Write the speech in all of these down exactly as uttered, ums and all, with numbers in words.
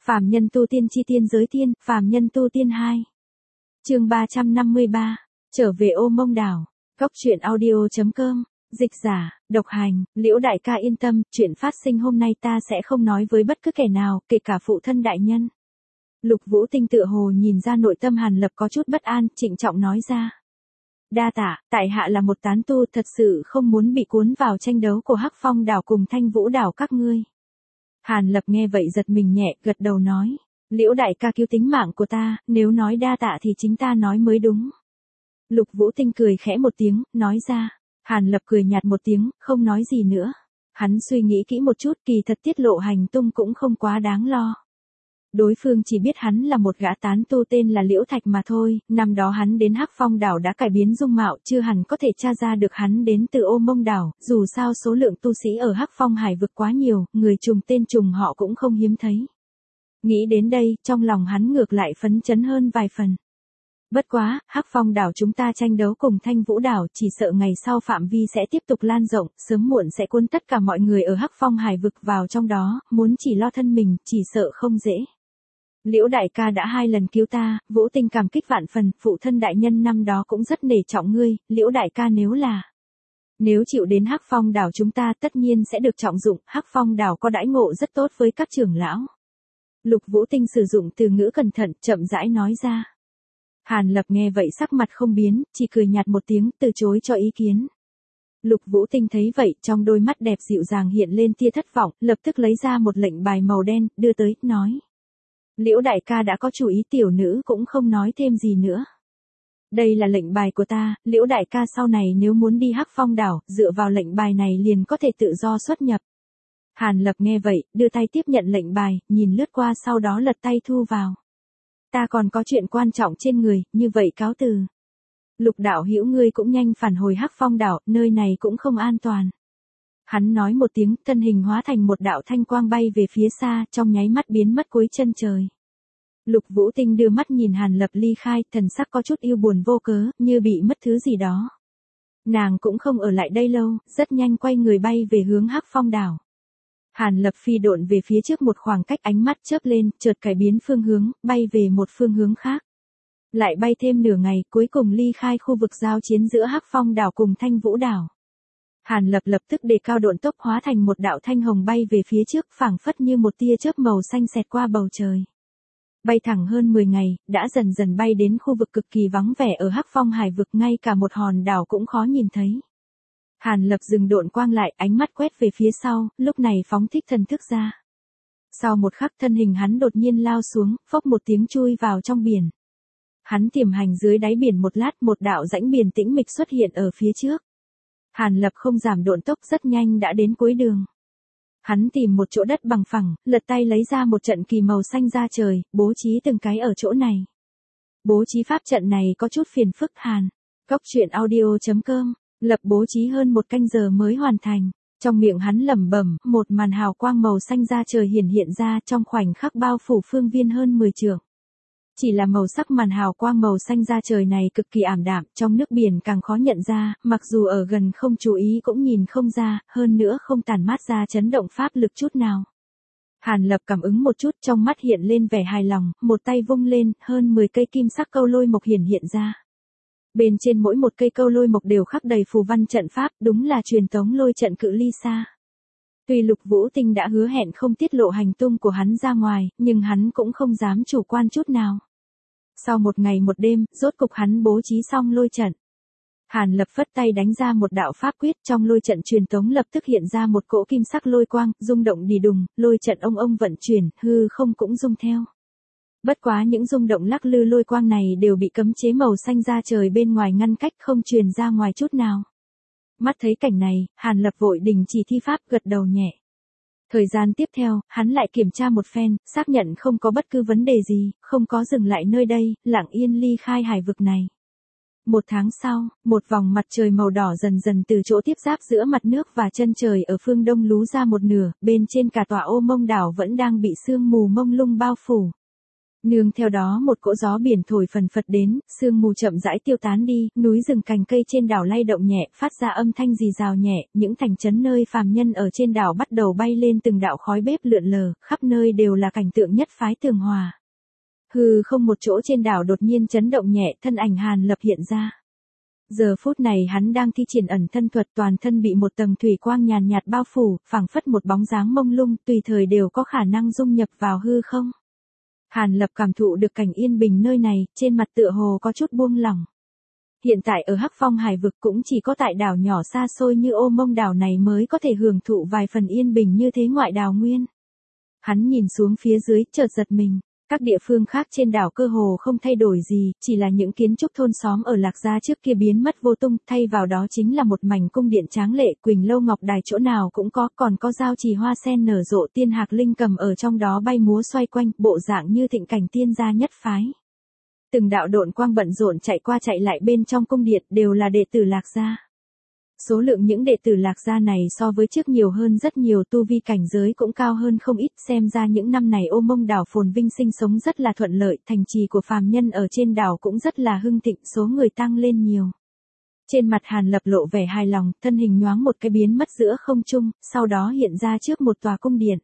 Phàm nhân tu tiên chi tiên giới tiên, phàm nhân tu tiên hai. Chương ba trăm năm mươi ba, trở về Ô Mông Đảo. Cốc truyện audio chấm com, dịch giả, độc hành, Liễu đại ca yên tâm, chuyện phát sinh hôm nay ta sẽ không nói với bất cứ kẻ nào, kể cả phụ thân đại nhân. Lục Vũ Tinh tựa hồ nhìn ra nội tâm Hàn Lập có chút bất an, trịnh trọng nói ra. Đa tạ, tại hạ là một tán tu, thật sự không muốn bị cuốn vào tranh đấu của Hắc Phong đảo cùng Thanh Vũ đảo các ngươi. Hàn Lập nghe vậy giật mình nhẹ, gật đầu nói. Liễu đại ca cứu tính mạng của ta, nếu nói đa tạ thì chính ta nói mới đúng. Lục Vũ Tinh cười khẽ một tiếng, nói ra. Hàn Lập cười nhạt một tiếng, không nói gì nữa. Hắn suy nghĩ kỹ một chút, kỳ thật tiết lộ hành tung cũng không quá đáng lo. Đối phương chỉ biết hắn là một gã tán tu tên là Liễu Thạch mà thôi, năm đó hắn đến Hắc Phong đảo đã cải biến dung mạo, chưa hẳn có thể tra ra được hắn đến từ Ô Mông đảo, dù sao số lượng tu sĩ ở Hắc Phong hải vực quá nhiều, người trùng tên trùng họ cũng không hiếm thấy. Nghĩ đến đây, trong lòng hắn ngược lại phấn chấn hơn vài phần. Bất quá, Hắc Phong đảo chúng ta tranh đấu cùng Thanh Vũ đảo, chỉ sợ ngày sau phạm vi sẽ tiếp tục lan rộng, sớm muộn sẽ cuốn tất cả mọi người ở Hắc Phong hải vực vào trong đó, muốn chỉ lo thân mình, chỉ sợ không dễ. Liễu đại ca đã hai lần cứu ta, Vũ Tinh cảm kích vạn phần, phụ thân đại nhân năm đó cũng rất nể trọng ngươi, Liễu đại ca nếu là Nếu chịu đến Hắc Phong đảo chúng ta tất nhiên sẽ được trọng dụng, Hắc Phong đảo có đãi ngộ rất tốt với các trưởng lão. Lục Vũ Tinh sử dụng từ ngữ cẩn thận, chậm rãi nói ra. Hàn Lập nghe vậy sắc mặt không biến, chỉ cười nhạt một tiếng, từ chối cho ý kiến. Lục Vũ Tinh thấy vậy, trong đôi mắt đẹp dịu dàng hiện lên tia thất vọng, lập tức lấy ra một lệnh bài màu đen, đưa tới, nói. Liễu đại ca đã có chủ ý, tiểu nữ cũng không nói thêm gì nữa. Đây là lệnh bài của ta, Liễu đại ca sau này nếu muốn đi Hắc Phong đảo, dựa vào lệnh bài này liền có thể tự do xuất nhập. Hàn Lập nghe vậy, đưa tay tiếp nhận lệnh bài, nhìn lướt qua sau đó lật tay thu vào. Ta còn có chuyện quan trọng trên người, như vậy cáo từ. Lục đạo hữu ngươi cũng nhanh phản hồi Hắc Phong đảo, nơi này cũng không an toàn. Hắn nói một tiếng, thân hình hóa thành một đạo thanh quang bay về phía xa, trong nháy mắt biến mất cuối chân trời. Lục Vũ Tinh đưa mắt nhìn Hàn Lập ly khai, thần sắc có chút yêu buồn vô cớ, như bị mất thứ gì đó. Nàng cũng không ở lại đây lâu, rất nhanh quay người bay về hướng Hắc Phong đảo. Hàn Lập phi độn về phía trước một khoảng cách, ánh mắt chớp lên, chợt cải biến phương hướng, bay về một phương hướng khác. Lại bay thêm nửa ngày, cuối cùng ly khai khu vực giao chiến giữa Hắc Phong đảo cùng Thanh Vũ đảo. Hàn Lập lập tức đề cao độn tốc hóa thành một đạo thanh hồng bay về phía trước, phảng phất như một tia chớp màu xanh xẹt qua bầu trời. Bay thẳng hơn mười ngày, đã dần dần bay đến khu vực cực kỳ vắng vẻ ở Hắc Phong hải vực, ngay cả một hòn đảo cũng khó nhìn thấy. Hàn Lập dừng độn quang lại, ánh mắt quét về phía sau, lúc này phóng thích thần thức ra. Sau một khắc thân hình hắn đột nhiên lao xuống, phốc một tiếng chui vào trong biển. Hắn tiềm hành dưới đáy biển một lát, một đạo rãnh biển tĩnh mịch xuất hiện ở phía trước. Hàn Lập không giảm độn tốc, rất nhanh đã đến cuối đường. Hắn tìm một chỗ đất bằng phẳng, lật tay lấy ra một trận kỳ màu xanh ra trời, bố trí từng cái ở chỗ này. Bố trí pháp trận này có chút phiền phức. Hàn Cốc truyện audio chấm com, lập bố trí hơn một canh giờ mới hoàn thành. Trong miệng hắn lẩm bẩm, một màn hào quang màu xanh ra trời hiển hiện ra, trong khoảnh khắc bao phủ phương viên hơn mười trượng. Chỉ là màu sắc màn hào quang màu xanh ra trời này cực kỳ ảm đạm, trong nước biển càng khó nhận ra, mặc dù ở gần không chú ý cũng nhìn không ra, hơn nữa không tản mát ra chấn động pháp lực chút nào. Hàn Lập cảm ứng một chút, trong mắt hiện lên vẻ hài lòng, một tay vung lên, hơn mười cây kim sắc câu lôi mộc hiển hiện ra. Bên trên mỗi một cây câu lôi mộc đều khắc đầy phù văn trận pháp, đúng là truyền tống lôi trận cự ly xa. Tuy Lục Vũ Tinh đã hứa hẹn không tiết lộ hành tung của hắn ra ngoài, nhưng hắn cũng không dám chủ quan chút nào. Sau một ngày một đêm, rốt cục hắn bố trí xong lôi trận. Hàn Lập phất tay đánh ra một đạo pháp quyết, trong lôi trận truyền tống lập tức hiện ra một cỗ kim sắc lôi quang, rung động đì đùng, lôi trận ông ông vận chuyển, hư không cũng rung theo. Bất quá những rung động lắc lư lôi quang này đều bị cấm chế màu xanh ra trời bên ngoài ngăn cách, không truyền ra ngoài chút nào. Mắt thấy cảnh này, Hàn Lập vội đình chỉ thi pháp, gật đầu nhẹ. Thời gian tiếp theo, hắn lại kiểm tra một phen, xác nhận không có bất cứ vấn đề gì, không có dừng lại nơi đây, lặng yên ly khai hải vực này. Một tháng sau, một vòng mặt trời màu đỏ dần dần từ chỗ tiếp giáp giữa mặt nước và chân trời ở phương đông lú ra một nửa, bên trên cả tòa Ô Mông đảo vẫn đang bị sương mù mông lung bao phủ. Nương theo đó một cỗ gió biển thổi phần phật đến, sương mù chậm rãi tiêu tán đi, núi rừng cành cây trên đảo lay động nhẹ, phát ra âm thanh rì rào nhẹ, những thành trấn nơi phàm nhân ở trên đảo bắt đầu bay lên từng đạo khói bếp lượn lờ, khắp nơi đều là cảnh tượng nhất phái tường hòa. Hừ, không một chỗ trên đảo đột nhiên chấn động nhẹ, thân ảnh Hàn Lập hiện ra. Giờ phút này hắn đang thi triển ẩn thân thuật, toàn thân bị một tầng thủy quang nhàn nhạt bao phủ, phảng phất một bóng dáng mông lung, tùy thời đều có khả năng dung nhập vào hư không. Hàn Lập cảm thụ được cảnh yên bình nơi này, trên mặt tựa hồ có chút buông lỏng. Hiện tại ở Hắc Phong Hải vực cũng chỉ có tại đảo nhỏ xa xôi như Ô Mông đảo này mới có thể hưởng thụ vài phần yên bình như thế ngoại đảo nguyên. Hắn nhìn xuống phía dưới, chợt giật mình. Các địa phương khác trên đảo cơ hồ không thay đổi gì, chỉ là những kiến trúc thôn xóm ở Lạc Gia trước kia biến mất vô tung, thay vào đó chính là một mảnh cung điện tráng lệ, Quỳnh lâu ngọc đài chỗ nào cũng có, còn có giao trì hoa sen nở rộ, tiên hạc linh cầm ở trong đó bay múa xoay quanh, bộ dạng như thịnh cảnh tiên gia nhất phái. Từng đạo độn quang bận rộn chạy qua chạy lại bên trong cung điện, đều là đệ tử Lạc Gia. Số lượng những đệ tử Lạc Gia này so với trước nhiều hơn rất nhiều, tu vi cảnh giới cũng cao hơn không ít, xem ra những năm này Ô Mông đảo phồn vinh sinh sống rất là thuận lợi, thành trì của phàm nhân ở trên đảo cũng rất là hưng thịnh, số người tăng lên nhiều. Trên mặt Hàn Lập lộ vẻ hài lòng, thân hình nhoáng một cái biến mất giữa không trung, sau đó hiện ra trước một tòa cung điện.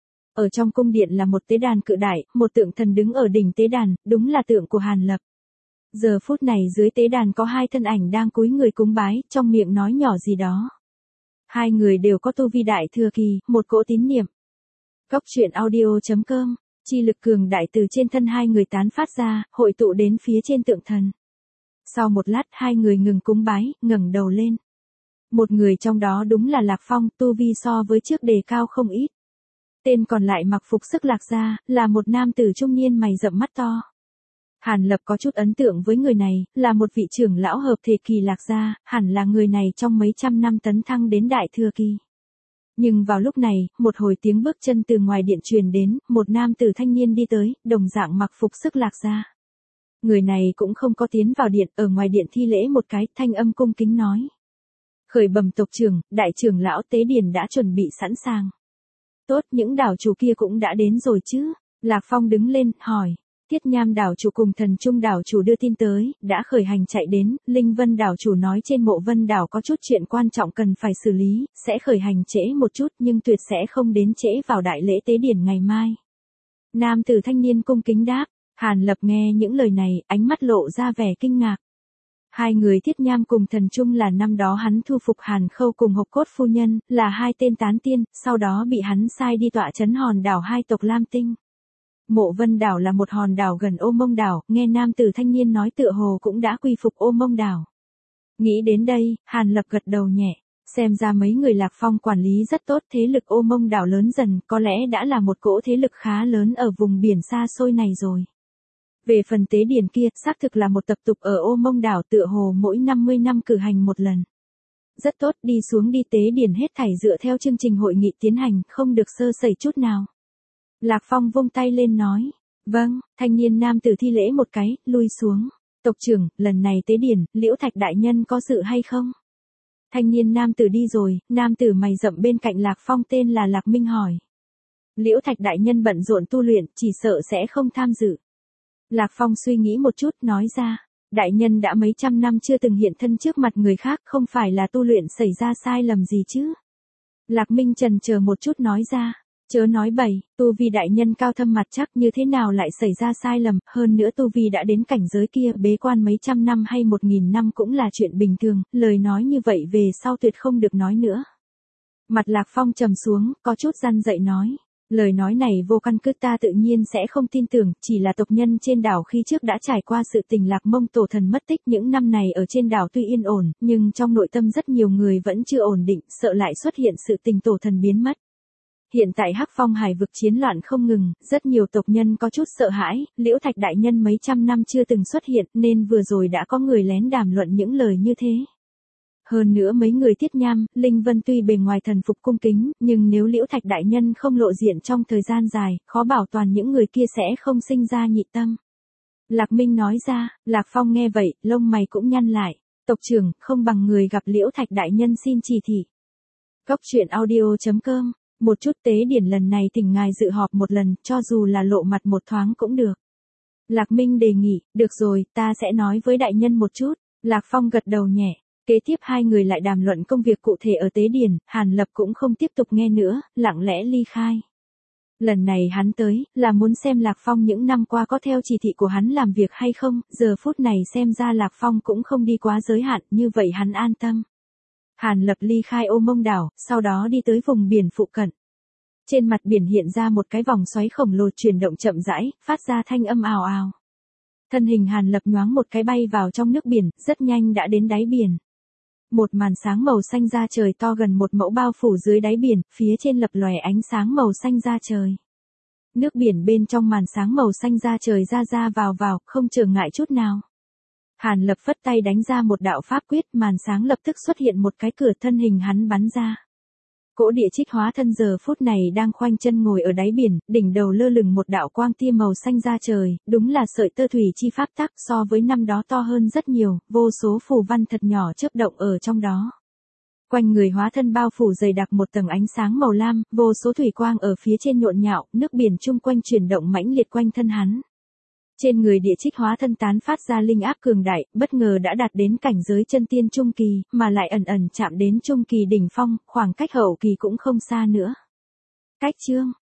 Ở trong cung điện là một tế đàn cự đại, một tượng thần đứng ở đỉnh tế đàn, đúng là tượng của Hàn Lập. Giờ phút này dưới tế đàn có hai thân ảnh đang cúi người cúng bái, trong miệng nói nhỏ gì đó. Hai người đều có tu vi đại thừa kỳ, một cỗ tín niệm. Cốc truyện audio chấm com, chi lực cường đại từ trên thân hai người tán phát ra, hội tụ đến phía trên tượng thần. Sau một lát hai người ngừng cúng bái, ngẩng đầu lên. Một người trong đó đúng là Lạc Phong, tu vi so với trước đề cao không ít. Tên còn lại mặc phục sức Lạc Gia, là một nam tử trung niên mày rậm mắt to. Hàn Lập có chút ấn tượng với người này, là một vị trưởng lão hợp thể kỳ Lạc Gia, hẳn là người này trong mấy trăm năm tấn thăng đến đại thừa kỳ. Nhưng vào lúc này, một hồi tiếng bước chân từ ngoài điện truyền đến, một nam tử thanh niên đi tới, đồng dạng mặc phục sức Lạc Gia. Người này cũng không có tiến vào điện, ở ngoài điện thi lễ một cái, thanh âm cung kính nói. Khởi bẩm tộc trưởng, đại trưởng lão tế điển đã chuẩn bị sẵn sàng. Tốt, những đảo chủ kia cũng đã đến rồi chứ? Lạc Phong đứng lên, hỏi. Thiết Nham đảo chủ cùng Thần Trung đảo chủ đưa tin tới, đã khởi hành chạy đến, Linh Vân đảo chủ nói trên Mộ Vân đảo có chút chuyện quan trọng cần phải xử lý, sẽ khởi hành trễ một chút nhưng tuyệt sẽ không đến trễ vào đại lễ tế điển ngày mai. Nam tử thanh niên cung kính đáp, Hàn Lập nghe những lời này, ánh mắt lộ ra vẻ kinh ngạc. Hai người Thiết Nham cùng Thần Trung là năm đó hắn thu phục Hàn Khâu cùng Hộc Cốt phu nhân, là hai tên tán tiên, sau đó bị hắn sai đi tọa trấn hòn đảo hai tộc Lam Tinh. Mộ Vân đảo là một hòn đảo gần Ô Mông đảo, nghe nam tử thanh niên nói tựa hồ cũng đã quy phục Ô Mông đảo. Nghĩ đến đây, Hàn Lập gật đầu nhẹ, xem ra mấy người Lạc Phong quản lý rất tốt, thế lực Ô Mông đảo lớn dần, có lẽ đã là một cỗ thế lực khá lớn ở vùng biển xa xôi này rồi. Về phần tế điển kia, xác thực là một tập tục ở Ô Mông đảo, tựa hồ mỗi năm mươi năm cử hành một lần. Rất tốt, đi xuống đi, tế điển hết thảy dựa theo chương trình hội nghị tiến hành, không được sơ sẩy chút nào. Lạc Phong vung tay lên nói, vâng, thanh niên nam tử thi lễ một cái, lui xuống. Tộc trưởng, lần này tế điển, Liễu Thạch đại nhân có dự hay không? Thanh niên nam tử đi rồi, nam tử mày rậm bên cạnh Lạc Phong tên là Lạc Minh hỏi. Liễu Thạch đại nhân bận rộn tu luyện, chỉ sợ sẽ không tham dự. Lạc Phong suy nghĩ một chút, nói ra, đại nhân đã mấy trăm năm chưa từng hiện thân trước mặt người khác, không phải là tu luyện xảy ra sai lầm gì chứ? Lạc Minh chần chờ một chút nói ra. Chớ nói bậy, tu vi đại nhân cao thâm mặt chắc, như thế nào lại xảy ra sai lầm, hơn nữa tu vi đã đến cảnh giới kia, bế quan mấy trăm năm hay một nghìn năm cũng là chuyện bình thường, lời nói như vậy về sau tuyệt không được nói nữa. Mặt Lạc Phong trầm xuống, có chút răn dậy nói, lời nói này vô căn cứ, ta tự nhiên sẽ không tin tưởng, chỉ là tộc nhân trên đảo khi trước đã trải qua sự tình Lạc Mông tổ thần mất tích, những năm này ở trên đảo tuy yên ổn, nhưng trong nội tâm rất nhiều người vẫn chưa ổn định, sợ lại xuất hiện sự tình tổ thần biến mất. Hiện tại Hắc Phong Hải vực chiến loạn không ngừng, rất nhiều tộc nhân có chút sợ hãi, Liễu Thạch đại nhân mấy trăm năm chưa từng xuất hiện, nên vừa rồi đã có người lén đàm luận những lời như thế. Hơn nữa mấy người Thiết Nham, Linh Vân tuy bề ngoài thần phục cung kính, nhưng nếu Liễu Thạch đại nhân không lộ diện trong thời gian dài, khó bảo toàn những người kia sẽ không sinh ra nhị tâm. Lạc Minh nói ra, Lạc Phong nghe vậy, lông mày cũng nhăn lại, tộc trưởng, không bằng người gặp Liễu Thạch đại nhân xin chỉ thị. Cốc truyện audio chấm com. Một chút tế điển lần này thỉnh ngài dự họp một lần, cho dù là lộ mặt một thoáng cũng được. Lạc Minh đề nghị, được rồi, ta sẽ nói với đại nhân một chút. Lạc Phong gật đầu nhẹ. Kế tiếp hai người lại đàm luận công việc cụ thể ở Tế Điền, Hàn Lập cũng không tiếp tục nghe nữa, lặng lẽ ly khai. Lần này hắn tới, là muốn xem Lạc Phong những năm qua có theo chỉ thị của hắn làm việc hay không, giờ phút này xem ra Lạc Phong cũng không đi quá giới hạn, như vậy hắn an tâm. Hàn Lập ly khai Ô Mông đảo, sau đó đi tới vùng biển phụ cận. Trên mặt biển hiện ra một cái vòng xoáy khổng lồ chuyển động chậm rãi, phát ra thanh âm ào ào. Thân hình Hàn Lập nhoáng một cái bay vào trong nước biển, rất nhanh đã đến đáy biển. Một màn sáng màu xanh da trời to gần một mẫu bao phủ dưới đáy biển, phía trên lập lòe ánh sáng màu xanh da trời. Nước biển bên trong màn sáng màu xanh da trời ra ra vào vào, không trở ngại chút nào. Hàn Lập phất tay đánh ra một đạo pháp quyết, màn sáng lập tức xuất hiện một cái cửa, thân hình hắn bắn ra. Cỗ địa trích hóa thân giờ phút này đang khoanh chân ngồi ở đáy biển, đỉnh đầu lơ lửng một đạo quang tia màu xanh da trời, đúng là sợi tơ thủy chi pháp tắc, so với năm đó to hơn rất nhiều, vô số phù văn thật nhỏ chớp động ở trong đó. Quanh người hóa thân bao phủ dày đặc một tầng ánh sáng màu lam, vô số thủy quang ở phía trên nhộn nhạo, nước biển chung quanh chuyển động mãnh liệt quanh thân hắn. Trên người địa trích hóa thân tán phát ra linh áp cường đại, bất ngờ đã đạt đến cảnh giới chân tiên trung kỳ, mà lại ẩn ẩn chạm đến trung kỳ đỉnh phong, khoảng cách hậu kỳ cũng không xa nữa. Cách chương